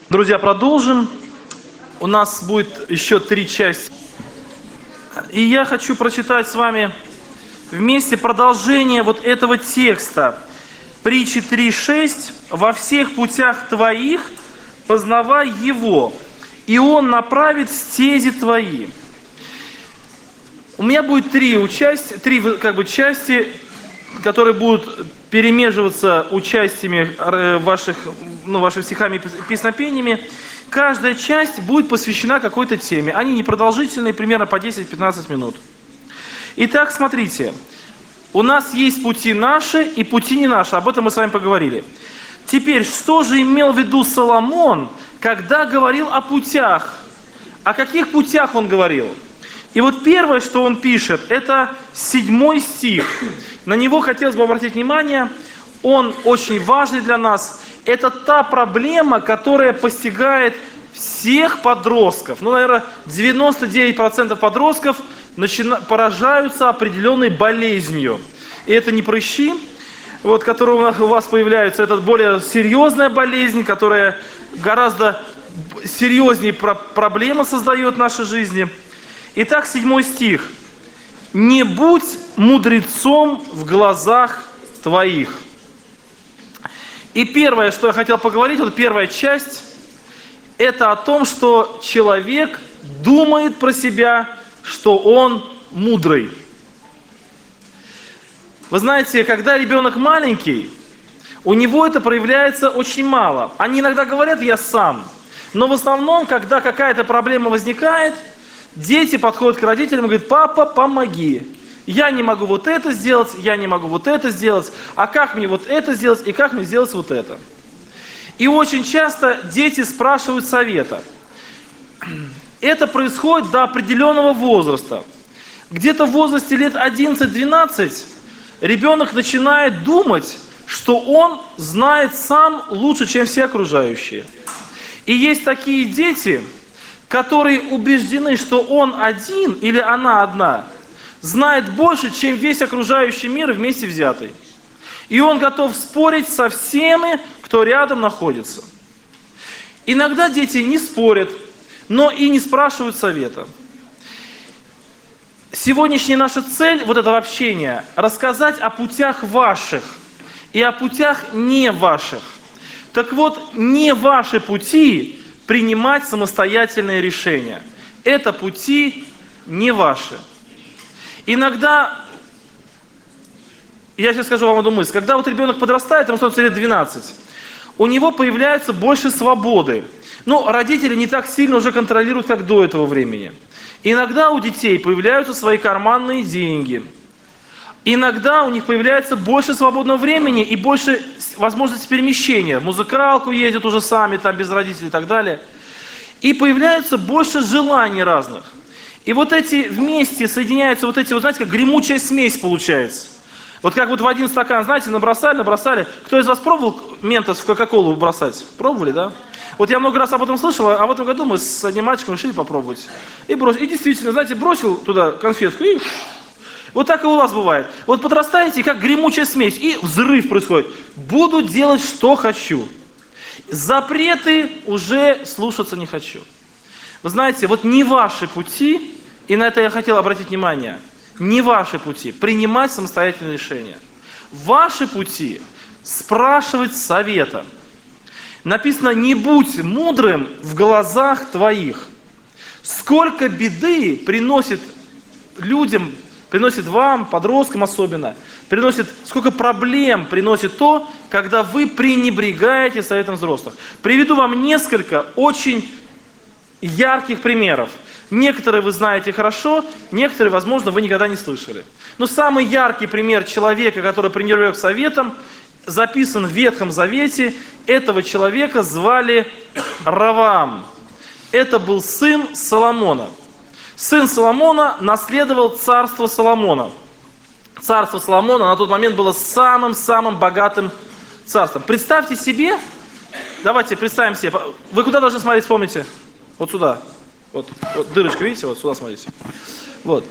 Друзья, продолжим. У нас будет еще 3 части. И я хочу прочитать с вами вместе продолжение вот этого текста. Притчи 3:6. «Во всех путях твоих познавай Его, и Он направит стези твои». У меня будет 3 части, которые будут перемеживаться участиями вашими стихами и песнопениями. Каждая часть будет посвящена какой-то теме. Они непродолжительные, примерно по 10-15 минут. Итак, смотрите. У нас есть пути наши и пути не наши. Об этом мы с вами поговорили. Теперь, что же имел в виду Соломон, когда говорил о путях? О каких путях он говорил? И вот первое, что он пишет, это 7 стих. На него хотелось бы обратить внимание. Он очень важный для нас. Это та проблема, которая постигает всех подростков. Наверное, 99% подростков поражаются определенной болезнью. И это не прыщи, которые у вас появляются. Это более серьезная болезнь, которая гораздо серьезнее проблемы создает в нашей жизни. Итак, 7 стих. «Не будь мудрецом в глазах твоих». И первое, что я хотел поговорить, вот первая часть, это о том, что человек думает про себя, что он мудрый. Вы знаете, когда ребенок маленький, у него это проявляется очень мало. Они иногда говорят «я сам», но в основном, когда какая-то проблема возникает, дети подходят к родителям и говорят: «Папа, помоги. Я не могу вот это сделать, я не могу вот это сделать, а как мне вот это сделать и как мне сделать вот это?» И очень часто дети спрашивают совета. Это происходит до определенного возраста. Где-то в возрасте лет 11-12 ребенок начинает думать, что он знает сам лучше, чем все окружающие. И есть такие дети, которые убеждены, что он один или она одна знает больше, чем весь окружающий мир вместе взятый. И он готов спорить со всеми, кто рядом находится. Иногда дети не спорят, но и не спрашивают совета. Сегодняшняя наша цель, вот этого общения, рассказать о путях ваших и о путях не ваших. Так вот, не ваши пути принимать самостоятельные решения. Это пути не ваши. Иногда, я сейчас скажу вам одну мысль, когда вот ребенок подрастает, ему становится лет 12, у него появляется больше свободы. Родители не так сильно уже контролируют, как до этого времени. Иногда у детей появляются свои карманные деньги. Иногда у них появляется больше свободного времени и больше возможности перемещения. В музыкалку ездят уже сами, там без родителей и так далее. И появляется больше желаний разных. И вот эти вместе соединяются, знаете, как гремучая смесь получается. Вот как вот в один стакан, знаете, набросали. Кто из вас пробовал ментос в кока-колу бросать? Пробовали, да? Вот я много раз об этом слышал, а в этом году мы с одним мальчиком решили попробовать. И бросил. И действительно, знаете, бросил туда конфетку и... Вот так и у вас бывает. Вот подрастаете, как гремучая смесь, и взрыв происходит. Буду делать, что хочу. Запреты уже слушаться не хочу. Вы знаете, вот не ваши пути, и на это я хотел обратить внимание, не ваши пути принимать самостоятельные решения. Ваши пути спрашивать совета. Написано: «Не будь мудрым в глазах твоих». Сколько беды приносит людям, приносит вам, подросткам особенно, сколько проблем приносит то, когда вы пренебрегаете советом взрослых. Приведу вам несколько очень ярких примеров. Некоторые вы знаете хорошо, некоторые, возможно, вы никогда не слышали. Но самый яркий пример человека, который пренебрег советом, записан в Ветхом Завете. Этого человека звали Раваам. Это был сын Соломона. Сын Соломона наследовал царство Соломона. Царство Соломона на тот момент было самым-самым богатым царством. Представьте себе, давайте представим себе, вы куда должны смотреть, вспомните? Вот сюда. Вот дырочка, видите, вот сюда смотрите. Вот.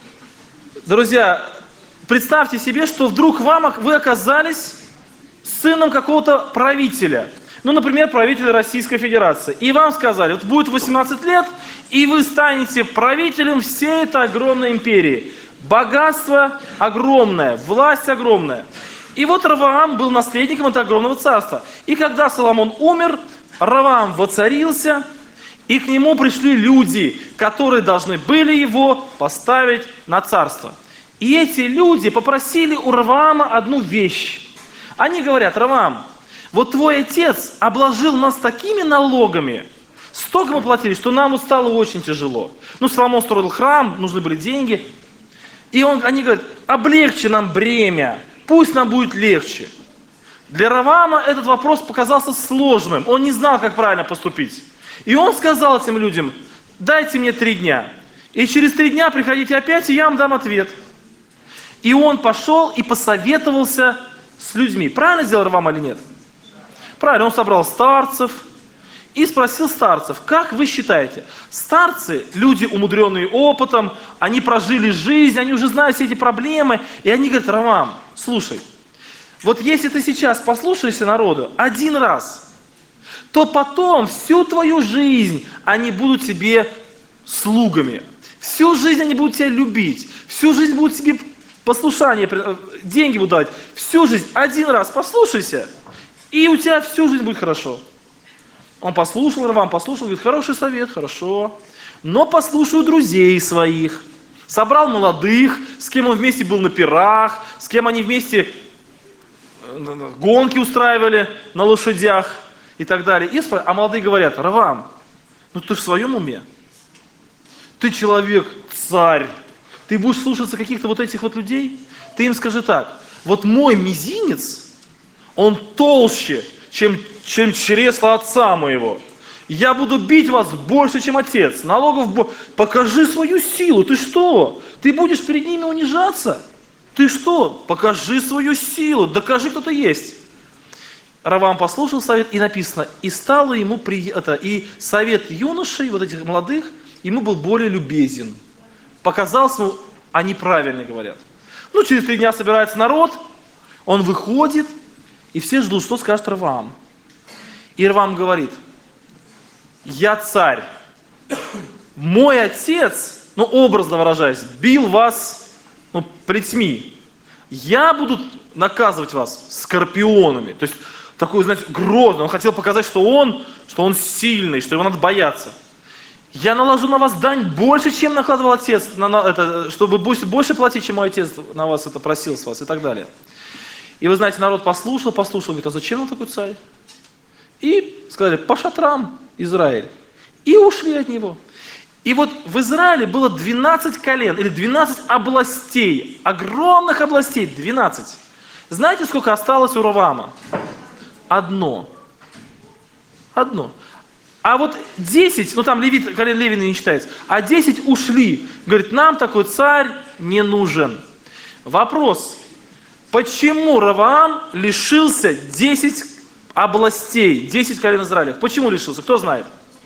Друзья, представьте себе, что вдруг вы оказались сыном какого-то правителя. ну, например, правитель Российской Федерации, и вам сказали, вот будет 18 лет, и вы станете правителем всей этой огромной империи. Богатство огромное, власть огромная. И вот Ровоам был наследником этого огромного царства. И когда Соломон умер, Ровоам воцарился, и к нему пришли люди, которые должны были его поставить на царство. И эти люди попросили у Ровоама одну вещь. Они говорят: Ровоам, вот твой отец обложил нас такими налогами, столько мы платили, что нам вот стало очень тяжело. Ну, Соломон строил храм, нужны были деньги. И они говорят: облегчи нам бремя, пусть нам будет легче. Для Ровоама этот вопрос показался сложным, он не знал, как правильно поступить. И он сказал этим людям: дайте мне 3 дня, и через 3 дня приходите опять, и я вам дам ответ. И он пошел и посоветовался с людьми. Правильно сделал Ровоам или нет? Правильно, он собрал старцев и спросил старцев: как вы считаете, старцы, люди, умудренные опытом, они прожили жизнь, они уже знают все эти проблемы, и они говорят: Ровоам, слушай, вот если ты сейчас послушаешься народу 1 раз, то потом всю твою жизнь они будут тебе слугами, всю жизнь они будут тебя любить, всю жизнь будут тебе послушание, деньги будут давать, всю жизнь 1 раз послушайся, и у тебя всю жизнь будет хорошо. Он послушал, Ровоам послушал, говорит: хороший совет, хорошо, но послушаю друзей своих. Собрал молодых, с кем он вместе был на пирах, с кем они вместе гонки устраивали на лошадях и так далее. А молодые говорят: Ровоам, ну ты в своем уме? Ты человек, царь, ты будешь слушаться каких-то вот этих вот людей? Ты им скажи так: вот мой мизинец, он толще, чем чресло отца моего. Я буду бить вас больше, чем отец. Налогов покажи свою силу. Ты что? Ты будешь перед ними унижаться? Ты что? Покажи свою силу, докажи, кто ты есть. Ровоам послушал совет, и написано: и стало ему и совет юношей, вот этих молодых, ему был более любезен. Показалось ему, они правильно говорят. Ну, через 3 дня собирается народ, он выходит, и все ждут, что скажет Ровоам. И Ровоам говорит: я царь, мой отец, ну, образно выражаясь, бил вас плетьми. Я буду наказывать вас скорпионами. То есть, такой, знаете, грозный. Он хотел показать, что он сильный, что его надо бояться. Я наложу на вас дань больше, чем накладывал отец, чтобы больше платить, чем мой отец на вас это просил с вас, и так далее. И вы знаете, народ послушал, говорит: а зачем он такой царь? И сказали: по шатрам, Израиль. И ушли от него. И вот в Израиле было 12 колен, или 12 областей, огромных областей, 12. Знаете, сколько осталось у Ровоама? 1. А вот 10, ну там колен Левина не считается, а 10 ушли. Говорит: нам такой царь не нужен. Вопрос: почему Ровоам лишился 10 областей, 10 колен Израиля? Почему лишился? Кто знает?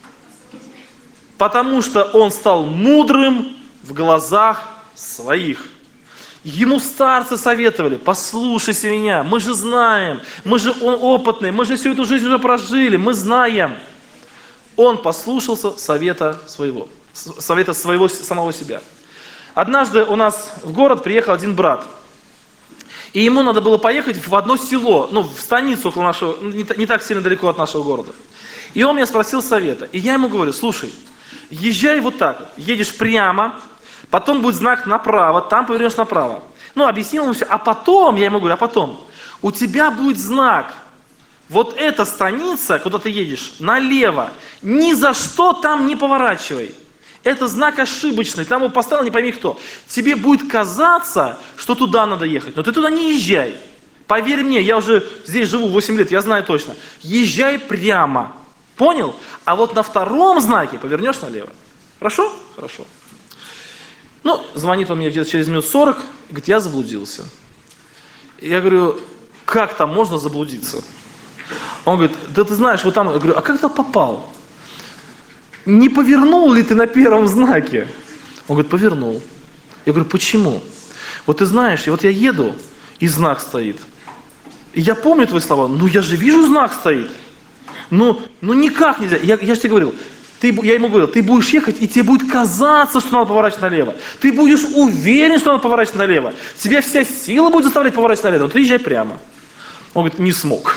Потому что он стал мудрым в глазах своих. Ему старцы советовали: послушайся меня, мы же знаем, мы же опытные, мы же всю эту жизнь уже прожили, мы знаем. Он послушался совета своего самого себя. Однажды у нас в город приехал один брат. И ему надо было поехать в одно село, ну, в станицу около нашего, не так сильно далеко от нашего города. И он меня спросил совета. И я ему говорю: слушай, езжай вот так, едешь прямо, потом будет знак направо, там повернешь направо. Ну, объяснил ему все. А потом, я ему говорю, у тебя будет знак. Вот эта станица, куда ты едешь, налево. Ни за что там не поворачивай. Это знак ошибочный, там его поставил не пойми кто. Тебе будет казаться, что туда надо ехать, но ты туда не езжай. Поверь мне, я уже здесь живу 8 лет, я знаю точно. Езжай прямо. Понял? А вот на 2-м знаке повернешь налево. Хорошо? Хорошо. Ну, звонит он мне где-то через минут 40, и говорит: я заблудился. Я говорю: как там можно заблудиться? Он говорит: да ты знаешь, вот там. Я говорю: а как ты попал? Не повернул ли ты на 1-м знаке? Он говорит: повернул. Я говорю: почему? Вот ты знаешь, и вот я еду, и знак стоит. И я помню твои слова: ну я же вижу, знак стоит. Ну никак нельзя. Я же тебе говорил, я ему говорил, ты будешь ехать, и тебе будет казаться, что надо поворачивать налево. Ты будешь уверен, что надо поворачивать налево. Тебя вся сила будет заставлять поворачивать налево, но ты езжай прямо. Он говорит, не смог.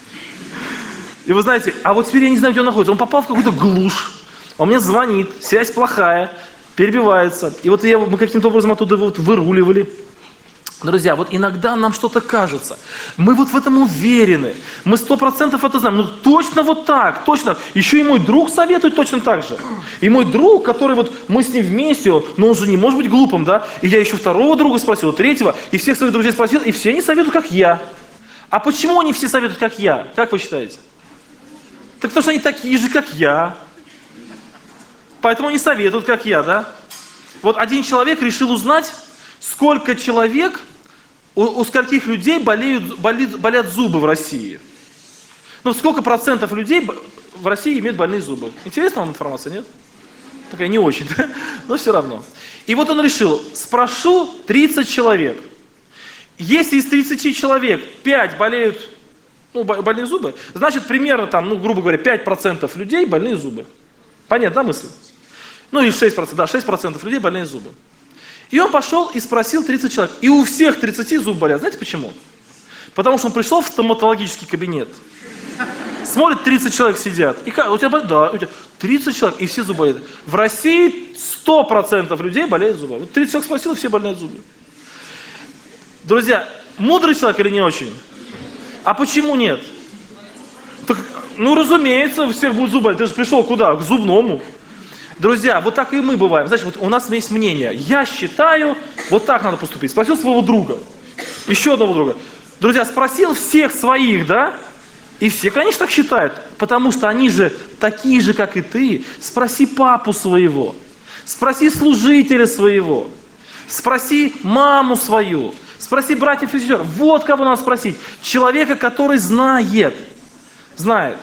И вы знаете, а вот теперь я не знаю, где он находится. Он попал в какую-то глушь. Он мне звонит, связь плохая, перебивается. И вот мы каким-то образом оттуда вот выруливали. Друзья, вот иногда нам что-то кажется. Мы вот в этом уверены. Мы 100% это знаем. Ну точно вот так, точно. Еще и мой друг советует точно так же. И мой друг, который вот мы с ним вместе, но он же не может быть глупым, да? И я еще второго друга спросил, третьего, и всех своих друзей спросил, и все они советуют, как я. А почему они все советуют, как я? Как вы считаете? Так потому что они такие же, как я. Поэтому они советуют, как я, да? Вот один человек решил узнать, сколько человек, у скольких людей болят зубы в России. Ну, сколько процентов людей в России имеют больные зубы. Интересна вам информация, нет? Такая не очень, да? Но все равно. И вот он решил, спрошу 30 человек. Если из 30 человек 5 болеют, больные зубы, значит, примерно там, грубо говоря, 5% людей больные зубы. Понятна мысль? Ну, или 6%, да, 6% людей больные зубы. И он пошел и спросил 30 человек. И у всех 30 зуб болят. Знаете почему? Потому что он пришел в стоматологический кабинет. Смотрит, 30 человек сидят. И как? У тебя болит? Да, у тебя 30 человек, и все зубы болят. В России 100% людей болеют зубами. Вот 30 человек спросил, и все больные зубы. Друзья, мудрый человек или не очень? А почему нет? Так, разумеется, у всех будут зубы болеть. Ты же пришел куда? К зубному. Друзья, вот так и мы бываем. Знаете, вот у нас есть мнение. Я считаю, вот так надо поступить. Спросил своего друга, еще одного друга. Друзья, спросил всех своих, да? И все, конечно, так считают. Потому что они же такие же, как и ты. Спроси папу своего. Спроси служителя своего. Спроси маму свою. Спроси братьев и сестер. Вот кого надо спросить. Человека, который знает. Знает.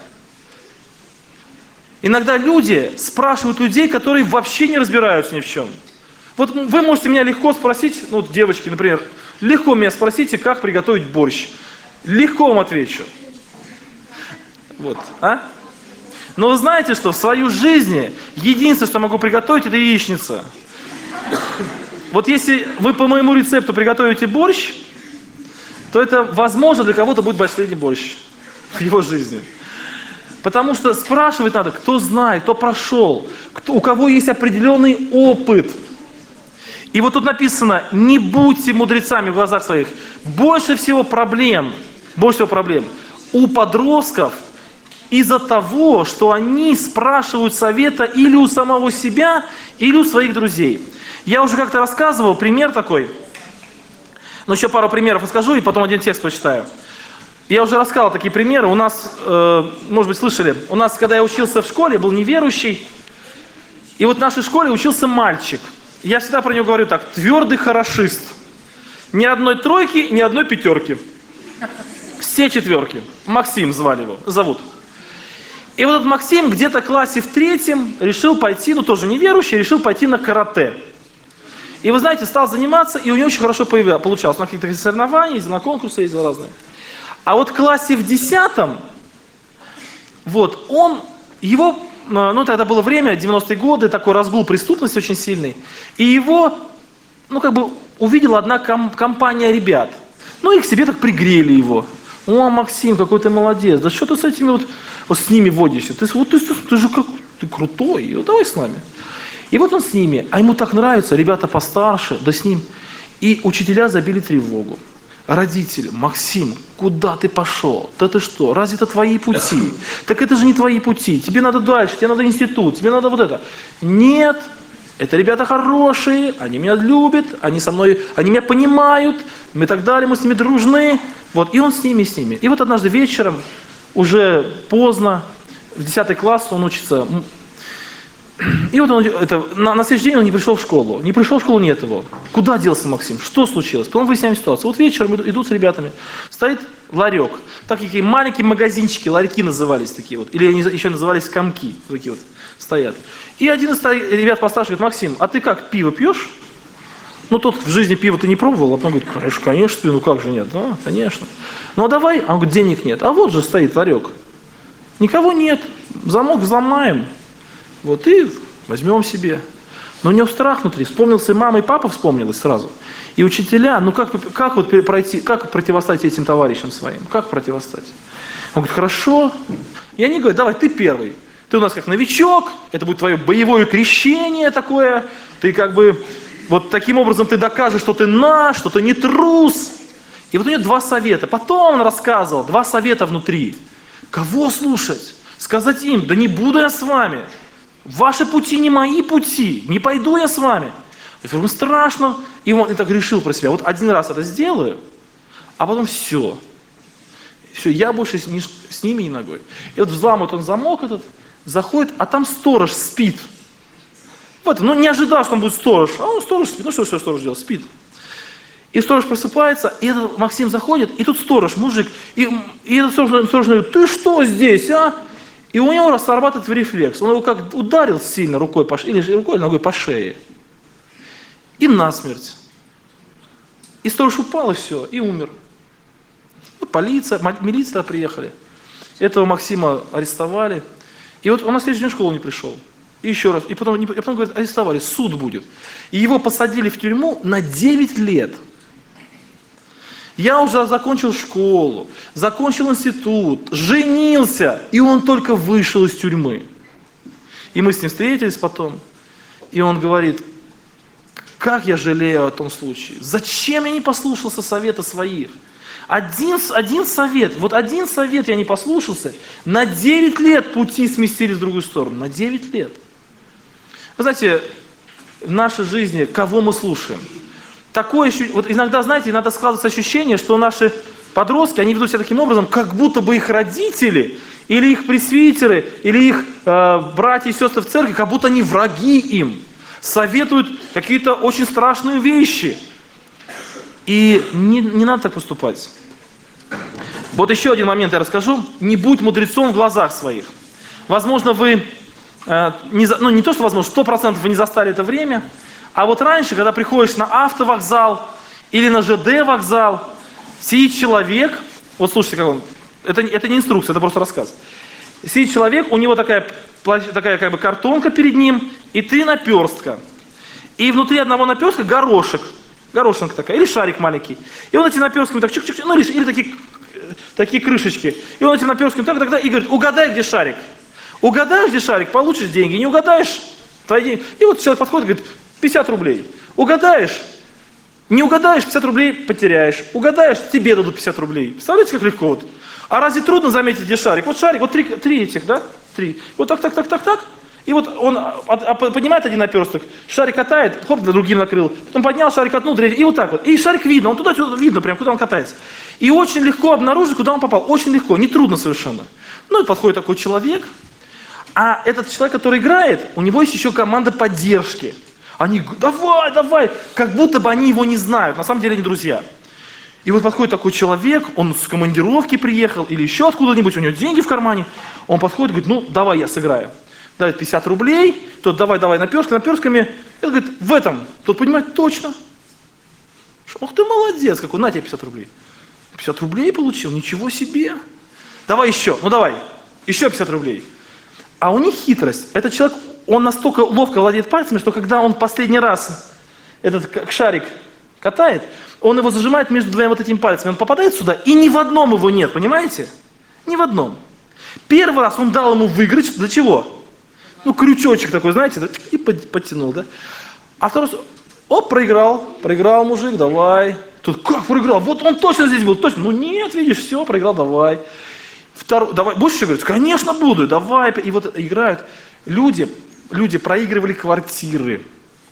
Иногда люди спрашивают людей, которые вообще не разбираются ни в чем. Вот вы можете меня легко спросить, девочки, например, легко меня спросите, как приготовить борщ. Легко вам отвечу. Вот, Но вы знаете, что в свою жизнь единственное, что могу приготовить, это яичница. Вот если вы по моему рецепту приготовите борщ, то это, возможно, для кого-то будет последний борщ в его жизни. Потому что спрашивать надо, кто знает, кто прошел, у кого есть определенный опыт. И вот тут написано, не будьте мудрецами в глазах своих. Больше всего проблем у подростков из-за того, что они спрашивают совета или у самого себя, или у своих друзей. Я уже как-то рассказывал, пример такой. Еще пару примеров расскажу и потом один текст прочитаю. Я уже рассказывал такие примеры. У нас, может быть, слышали, когда я учился в школе, был неверующий. И вот в нашей школе учился мальчик. Я всегда про него говорю так, твердый хорошист. Ни одной тройки, ни одной пятерки. Все четверки. Максим зовут. И вот этот Максим где-то в классе в 3 решил пойти, тоже неверующий, решил пойти на карате. И вы знаете, стал заниматься, и у него очень хорошо получалось. На каких-то соревнованиях, на конкурсы ездил разные. А вот в классе в 10, тогда было время, 90-е годы, такой разгул преступности очень сильный. И его, увидела одна компания ребят. И к себе так пригрели его. О, Максим, какой ты молодец. Да что ты с этими с ними водишься? Ты же ты крутой, давай с нами. И вот он с ними, а ему так нравится, ребята постарше, да с ним. И учителя забили тревогу. Родители, Максим, куда ты пошел? Да ты что, разве это твои пути? Так это же не твои пути, тебе надо дальше, тебе надо институт, тебе надо вот это. Нет, это ребята хорошие, они меня любят, они меня понимают, мы так далее, мы с ними дружны. И он с ними. И вот однажды вечером, уже поздно, в 10 класс он учится. И вот на следующий день он не пришел в школу. Нет его. Куда делся Максим? Что случилось? Потом выясняем ситуацию. Вот вечером идут с ребятами. Стоит ларек. Такие маленькие магазинчики, ларьки назывались такие вот. Или они еще назывались комки. Такие вот стоят. И один из ребят постарше говорит, Максим, а ты как, пиво пьешь? Тот в жизни пиво ты не пробовал? А потом говорит, конечно, как же нет? Да, конечно. А давай. А он говорит, денег нет. А вот же стоит ларек. Никого нет. Замок взломаем. Вот и возьмем себе. Но у него страх внутри. Вспомнился и мама, и папа вспомнилось сразу. И учителя, ну как вот пройти, как противостать этим товарищам своим? Как противостать? Он говорит, хорошо. И они говорят, давай, ты первый. Ты у нас как новичок, это будет твое боевое крещение такое. Ты как бы, вот таким образом ты докажешь, что ты наш, что ты не трус. И вот у него 2 совета. Потом он рассказывал, 2 совета внутри. Кого слушать? Сказать им, да не буду я с вами. Ваши пути не мои пути, не пойду я с вами. Ему страшно. И он так решил про себя, вот один раз это сделаю, а потом все. Все, я больше с ними не ногой. И вот взламывает он замок этот, заходит, а там сторож спит. Вот, ну не ожидал, что он будет сторож. А он сторож спит. Ну что сторож делает? Спит. И сторож просыпается, и этот Максим заходит, и тут сторож, мужик, и этот сторож говорит, ты что здесь, а? И у него срабатывает рефлекс. Он его как ударил сильно рукой, или рукой, или ногой по шее. И насмерть. И сторож упал, и все, и умер. Полиция, милиция приехали. Этого Максима арестовали. И вот он на следующий день в школу не пришел. И еще раз. И потом говорят, арестовали, суд будет. И его посадили в тюрьму на 9 лет. Я уже закончил школу, закончил институт, женился, и он только вышел из тюрьмы. И мы с ним встретились потом, и он говорит, как я жалею о том случае, зачем я не послушался совета своих? Один совет я не послушался, на 9 лет пути сместились в другую сторону, на 9 лет. Вы знаете, в нашей жизни кого мы слушаем? Такое, вот иногда, знаете, иногда складывается ощущение, что наши подростки, они ведут себя таким образом, как будто бы их родители, или их пресвитеры, или их братья и сестры в церкви, как будто они враги им, советуют какие-то очень страшные вещи. И не надо так поступать. Вот еще один момент я расскажу. Не будь мудрецом в глазах своих. Возможно, вы, не то что возможно, 100% вы не застали это время, а вот раньше, когда приходишь на автовокзал или на ЖД вокзал, сидит человек, вот слушайте, как он, это не инструкция, это просто рассказ. Сидит человек, у него такая как бы картонка перед ним и 3 наперстка. И внутри одного наперстка горошинка такая, или шарик маленький. И он этими наперстками так чик-чик, ну или такие крышечки. И он этими наперстками так, и говорит, угадай, где шарик. Угадаешь, где шарик, получишь деньги. Не угадаешь, твои деньги. И вот человек подходит и говорит, 50 рублей. Угадаешь? Не угадаешь, 50 рублей потеряешь. Угадаешь, тебе дадут 50 рублей. Представляете, как легко вот? А разве трудно заметить, где шарик? Вот шарик, вот 3 этих, да? 3. Вот так. И вот он поднимает один наперсток, шарик катает, хоп, другим накрыл. Потом поднял, шарик катнул, и вот так вот. И шарик видно, он туда-сюда видно прям, куда он катается. И очень легко обнаружить, куда он попал. Очень легко, не трудно совершенно. Ну и подходит такой человек, а этот человек, который играет, у него есть еще команда поддержки. Они говорят, давай, как будто бы они его не знают, на самом деле они друзья. И вот подходит такой человек, он с командировки приехал или еще откуда-нибудь, у него деньги в кармане. Он подходит и говорит, ну давай я сыграю. Дает 50 рублей, тот давай наперстками. Это говорит, в этом. Тот понимает, точно. Ох ты молодец, какой, на тебе 50 рублей. 50 рублей получил, ничего себе. Давай еще, еще 50 рублей. А у них хитрость. Этот человек, он настолько ловко владеет пальцами, что когда он последний раз этот шарик катает, он его зажимает между 2 вот этими пальцами. Он попадает сюда, и ни в одном его нет, понимаете? Ни в одном. Первый раз он дал ему выиграть, для чего? Ну, крючочек такой, знаете, и подтянул, да? А второй раз, проиграл мужик, давай. Тут, как проиграл? Вот он точно здесь был, точно. Ну нет, видишь, все, проиграл, давай. Второй, давай, будешь еще говорить? Конечно буду, давай. И вот играют. Люди проигрывали квартиры,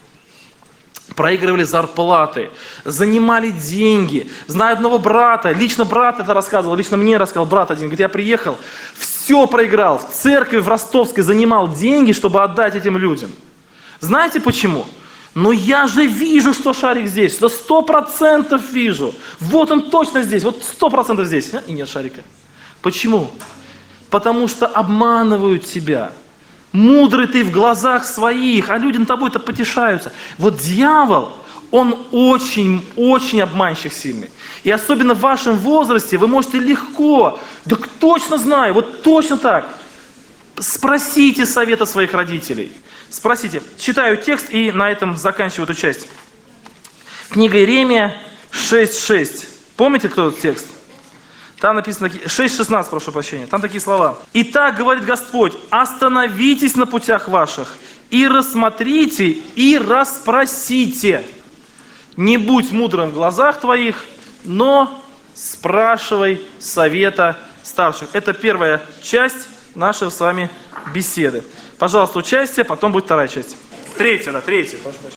проигрывали зарплаты, занимали деньги. Знаю одного брата, лично брат это рассказывал, лично мне рассказал брат один. Говорит, я приехал, все проиграл, в церкви в Ростовской занимал деньги, чтобы отдать этим людям. Знаете почему? Но я же вижу, что шарик здесь, что 100% вижу. Вот он точно здесь, вот 100% здесь. И нет шарика. Почему? Потому что обманывают тебя. Мудрый ты в глазах своих, а люди над тобой-то потешаются. Вот дьявол, он очень обманщик сильный. И особенно в вашем возрасте вы можете легко, да точно знаю, вот точно так. Спросите совета своих родителей. Спросите. Читаю текст и на этом заканчиваю эту часть. Книга Иеремия 6.6. Помните, кто этот текст? Там написано 6.16, прошу прощения. Там такие слова. «Итак, говорит Господь, остановитесь на путях ваших, и рассмотрите, и расспросите. Не будь мудрым в глазах твоих, но спрашивай совета старших». Это первая часть нашей с вами беседы. Пожалуйста, участие, потом будет вторая часть. Третья, прошу прощения.